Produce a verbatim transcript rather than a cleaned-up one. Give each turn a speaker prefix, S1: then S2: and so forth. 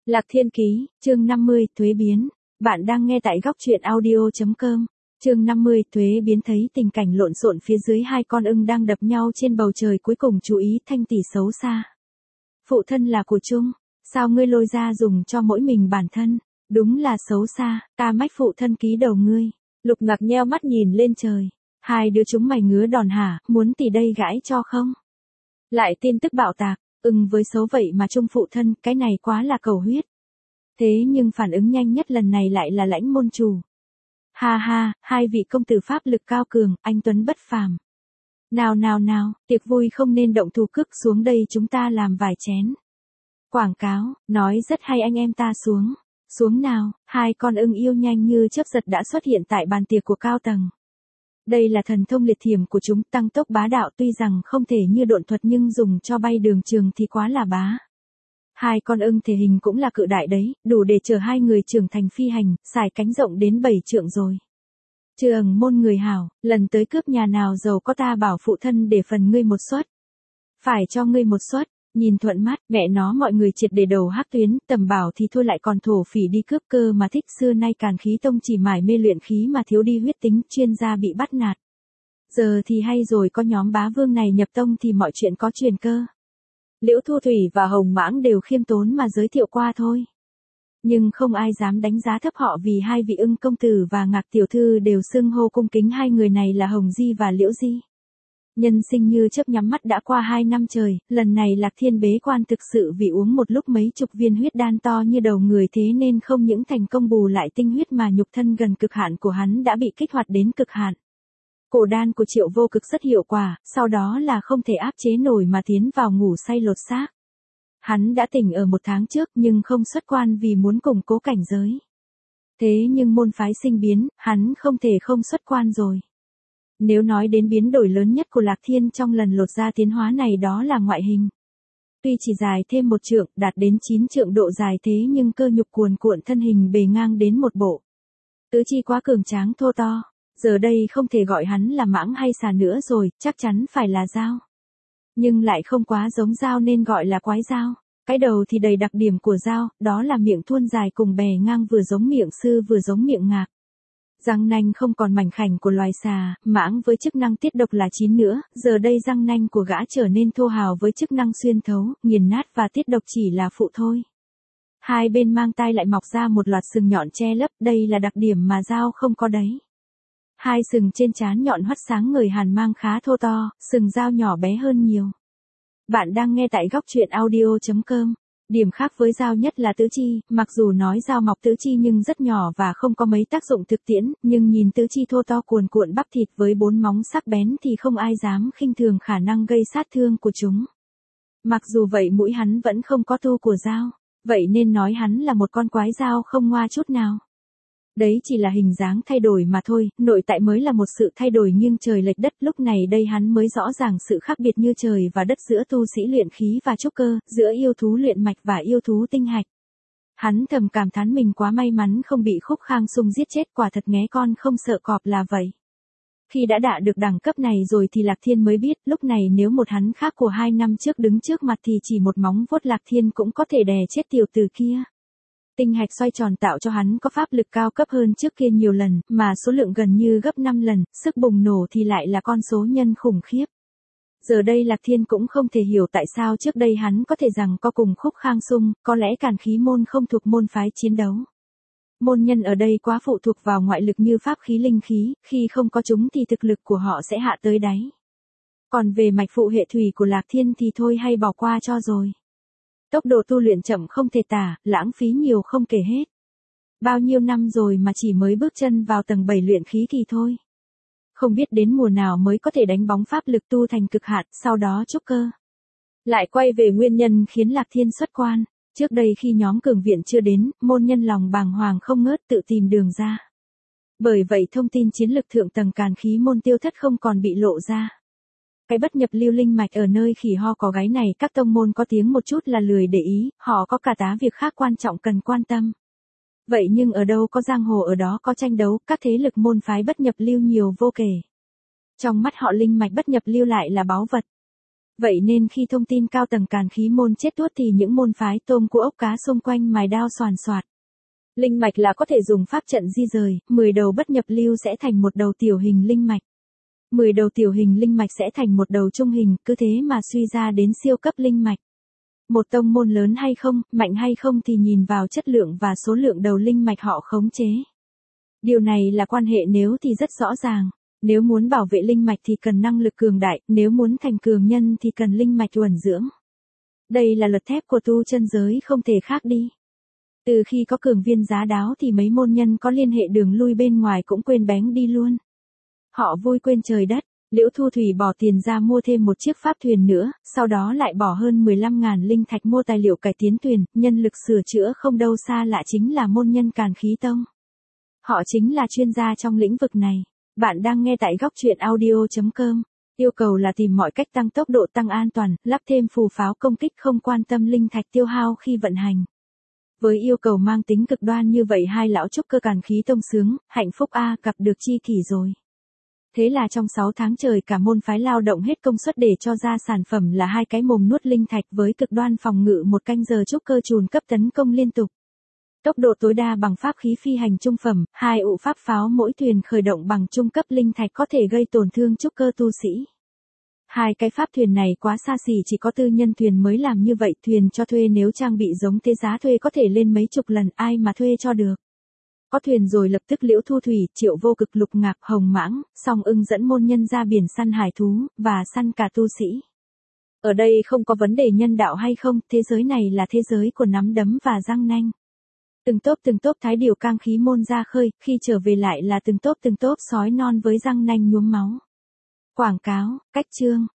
S1: Lạc Thiên Ký, chương năm mươi, Thuế biến. Bạn đang nghe tại góc truyện audio.com. Chương năm mươi, Thuế biến. Thấy tình cảnh lộn xộn phía dưới hai con ưng đang đập nhau trên bầu trời, cuối cùng chú ý Thanh tỷ xấu xa. Phụ thân là của chung, sao ngươi lôi ra dùng cho mỗi mình bản thân? Đúng là xấu xa, ta mách phụ thân ký đầu ngươi. Lục Ngạc nheo mắt nhìn lên trời. Hai đứa chúng mày ngứa đòn hả, muốn tỷ đây gãi cho không? Lại tin tức bạo tạc. Ưng với xấu vậy mà chung phụ thân, cái này quá là cầu huyết. Thế nhưng phản ứng nhanh nhất lần này lại là Lãnh môn chủ. Ha ha, hai vị công tử pháp lực cao cường, anh tuấn bất phàm. Nào nào nào, tiệc vui không nên động thủ, cước xuống đây chúng ta làm vài chén. Quảng cáo, nói rất hay, anh em ta xuống. Xuống nào, hai con ưng yêu nhanh như chớp giật đã xuất hiện tại bàn tiệc của cao tầng. Đây là thần thông liệt thiểm của chúng, tăng tốc bá đạo, tuy rằng không thể như độn thuật nhưng dùng cho bay đường trường thì quá là bá. Hai con ưng thể hình cũng là cự đại đấy, đủ để chở hai người trưởng thành phi hành, xài cánh rộng đến bảy trượng rồi. Trường môn người hảo, lần tới cướp nhà nào giàu có ta bảo phụ thân để phần ngươi một suất. Phải cho ngươi một suất. Nhìn thuận mắt, mẹ nó mọi người triệt để đầu hắc tuyến, tầm bảo thì thôi lại còn thổ phỉ đi cướp cơ mà thích, xưa nay Càn Khí Tông chỉ mải mê luyện khí mà thiếu đi huyết tính, chuyên gia bị bắt nạt. Giờ thì hay rồi, có nhóm bá vương này nhập tông thì mọi chuyện có truyền cơ. Liễu Thu Thủy và Hồng Mãng đều khiêm tốn mà giới thiệu qua thôi. Nhưng không ai dám đánh giá thấp họ, vì hai vị Ưng công tử và Ngạc tiểu thư đều xưng hô cung kính hai người này là Hồng Di và Liễu Di. Nhân sinh như chớp nhắm mắt đã qua hai năm trời, lần này Lạc Thiên bế quan thực sự vì uống một lúc mấy chục viên huyết đan to như đầu người, thế nên không những thành công bù lại tinh huyết mà nhục thân gần cực hạn của hắn đã bị kích hoạt đến cực hạn. Cổ đan của Triệu Vô Cực rất hiệu quả, sau đó là không thể áp chế nổi mà tiến vào ngủ say lột xác. Hắn đã tỉnh ở một tháng trước nhưng không xuất quan vì muốn củng cố cảnh giới. Thế nhưng môn phái sinh biến, hắn không thể không xuất quan rồi. Nếu nói đến biến đổi lớn nhất của Lạc Thiên trong lần lột ra tiến hóa này đó là ngoại hình. Tuy chỉ dài thêm một trượng, đạt đến chín trượng độ dài, thế nhưng cơ nhục cuồn cuộn, thân hình bề ngang đến một bộ. Tứ chi quá cường tráng thô to, giờ đây không thể gọi hắn là mãng hay xà nữa rồi, chắc chắn phải là dao. Nhưng lại không quá giống dao nên gọi là quái dao. Cái đầu thì đầy đặc điểm của dao, đó là miệng thuôn dài cùng bè ngang, vừa giống miệng sư vừa giống miệng ngạc. Răng nanh không còn mảnh khảnh của loài xà, mãng với chức năng tiết độc là chín nữa, giờ đây răng nanh của gã trở nên thô hào với chức năng xuyên thấu, nghiền nát, và tiết độc chỉ là phụ thôi. Hai bên mang tai lại mọc ra một loạt sừng nhọn che lấp, đây là đặc điểm mà dao không có đấy. Hai sừng trên trán nhọn hoắt sáng ngời, hàn mang khá thô to, sừng dao nhỏ bé hơn nhiều. Bạn đang nghe tại góc truyện audio.com. Điểm khác với dao nhất là tứ chi, mặc dù nói dao mọc tứ chi nhưng rất nhỏ và không có mấy tác dụng thực tiễn, nhưng nhìn tứ chi thô to cuồn cuộn bắp thịt với bốn móng sắc bén thì không ai dám khinh thường khả năng gây sát thương của chúng. Mặc dù vậy mũi hắn vẫn không có tu của dao, vậy nên nói hắn là một con quái dao không ngoa chút nào. Đấy chỉ là hình dáng thay đổi mà thôi, nội tại mới là một sự thay đổi nghiêng trời lệch đất, lúc này đây hắn mới rõ ràng sự khác biệt như trời và đất giữa tu sĩ luyện khí và trúc cơ, giữa yêu thú luyện mạch và yêu thú tinh hạch. Hắn thầm cảm thán mình quá may mắn không bị Khúc Khang Sung giết chết, quả thật nghé con không sợ cọp là vậy. Khi đã đạt được đẳng cấp này rồi thì Lạc Thiên mới biết, lúc này nếu một hắn khác của hai năm trước đứng trước mặt thì chỉ một móng vuốt Lạc Thiên cũng có thể đè chết tiểu tử kia. Tinh hạch xoay tròn tạo cho hắn có pháp lực cao cấp hơn trước kia nhiều lần, mà số lượng gần như gấp năm lần, sức bùng nổ thì lại là con số nhân khủng khiếp. Giờ đây Lạc Thiên cũng không thể hiểu tại sao trước đây hắn có thể rằng có cùng Khúc Khang Sung, có lẽ Càn Khí môn không thuộc môn phái chiến đấu. Môn nhân ở đây quá phụ thuộc vào ngoại lực như pháp khí linh khí, khi không có chúng thì thực lực của họ sẽ hạ tới đáy. Còn về mạch phụ hệ thủy của Lạc Thiên thì thôi hay bỏ qua cho rồi. Tốc độ tu luyện chậm không thể tả, lãng phí nhiều không kể hết. Bao nhiêu năm rồi mà chỉ mới bước chân vào tầng bảy luyện khí kỳ thôi. Không biết đến mùa nào mới có thể đánh bóng pháp lực tu thành cực hạn, sau đó trúc cơ. Lại quay về nguyên nhân khiến Lạc Thiên xuất quan. Trước đây khi nhóm cường viện chưa đến, môn nhân lòng bàng hoàng không ngớt tự tìm đường ra. Bởi vậy thông tin chiến lực thượng tầng Càn Khí môn tiêu thất không còn bị lộ ra. Cái bất nhập lưu linh mạch ở nơi khỉ ho có gáy này các tông môn có tiếng một chút là lười để ý, họ có cả tá việc khác quan trọng cần quan tâm. Vậy nhưng ở đâu có giang hồ ở đó có tranh đấu, các thế lực môn phái bất nhập lưu nhiều vô kể. Trong mắt họ linh mạch bất nhập lưu lại là báu vật. Vậy nên khi thông tin cao tầng càn khí môn chết tuốt thì những môn phái tôm cua ốc cá xung quanh mài đao soàn soạt. Linh mạch là có thể dùng pháp trận di rời, mười đầu bất nhập lưu sẽ thành một đầu tiểu hình linh mạch. mười đầu tiểu hình linh mạch sẽ thành một đầu trung hình, cứ thế mà suy ra đến siêu cấp linh mạch. Một tông môn lớn hay không, mạnh hay không thì nhìn vào chất lượng và số lượng đầu linh mạch họ khống chế. Điều này là quan hệ nếu thì rất rõ ràng. Nếu muốn bảo vệ linh mạch thì cần năng lực cường đại, nếu muốn thành cường nhân thì cần linh mạch uẩn dưỡng. Đây là luật thép của tu chân giới không thể khác đi. Từ khi có cường viên giá đáo thì mấy môn nhân có liên hệ đường lui bên ngoài cũng quên bén đi luôn. Họ vui quên trời đất, Liễu Thu Thủy bỏ tiền ra mua thêm một chiếc pháp thuyền nữa, sau đó lại bỏ hơn mười lăm ngàn linh thạch mua tài liệu cải tiến thuyền, nhân lực sửa chữa không đâu xa lạ chính là môn nhân Càn Khí Tông. Họ chính là chuyên gia trong lĩnh vực này. Bạn đang nghe tại góc truyện audio chấm com. Yêu cầu là tìm mọi cách tăng tốc độ tăng an toàn, lắp thêm phù pháo công kích không quan tâm linh thạch tiêu hao khi vận hành. Với yêu cầu mang tính cực đoan như vậy hai lão trúc cơ Càn Khí Tông sướng, hạnh phúc a gặp được chi kỷ rồi. Thế là trong sáu tháng trời cả môn phái lao động hết công suất để cho ra sản phẩm là hai cái mồm nuốt linh thạch với cực đoan phòng ngự một canh giờ trúc cơ chùn cấp tấn công liên tục. Tốc độ tối đa bằng pháp khí phi hành trung phẩm, hai ụ pháp pháo mỗi thuyền khởi động bằng trung cấp linh thạch có thể gây tổn thương trúc cơ tu sĩ. Hai cái pháp thuyền này quá xa xỉ chỉ có tư nhân thuyền mới làm như vậy, thuyền cho thuê nếu trang bị giống thế giá thuê có thể lên mấy chục lần, ai mà thuê cho được. Có thuyền rồi lập tức Liễu Thu Thủy, Triệu Vô Cực, Lục Ngạc, Hồng Mãng, Song Ưng dẫn môn nhân ra biển săn hải thú, và săn cả tu sĩ. Ở đây không có vấn đề nhân đạo hay không, thế giới này là thế giới của nắm đấm và răng nanh. Từng tốp từng tốp thái điều cang khí môn ra khơi, khi trở về lại là từng tốp từng tốp sói non với răng nanh nhuốm máu. Quảng cáo, cách chương.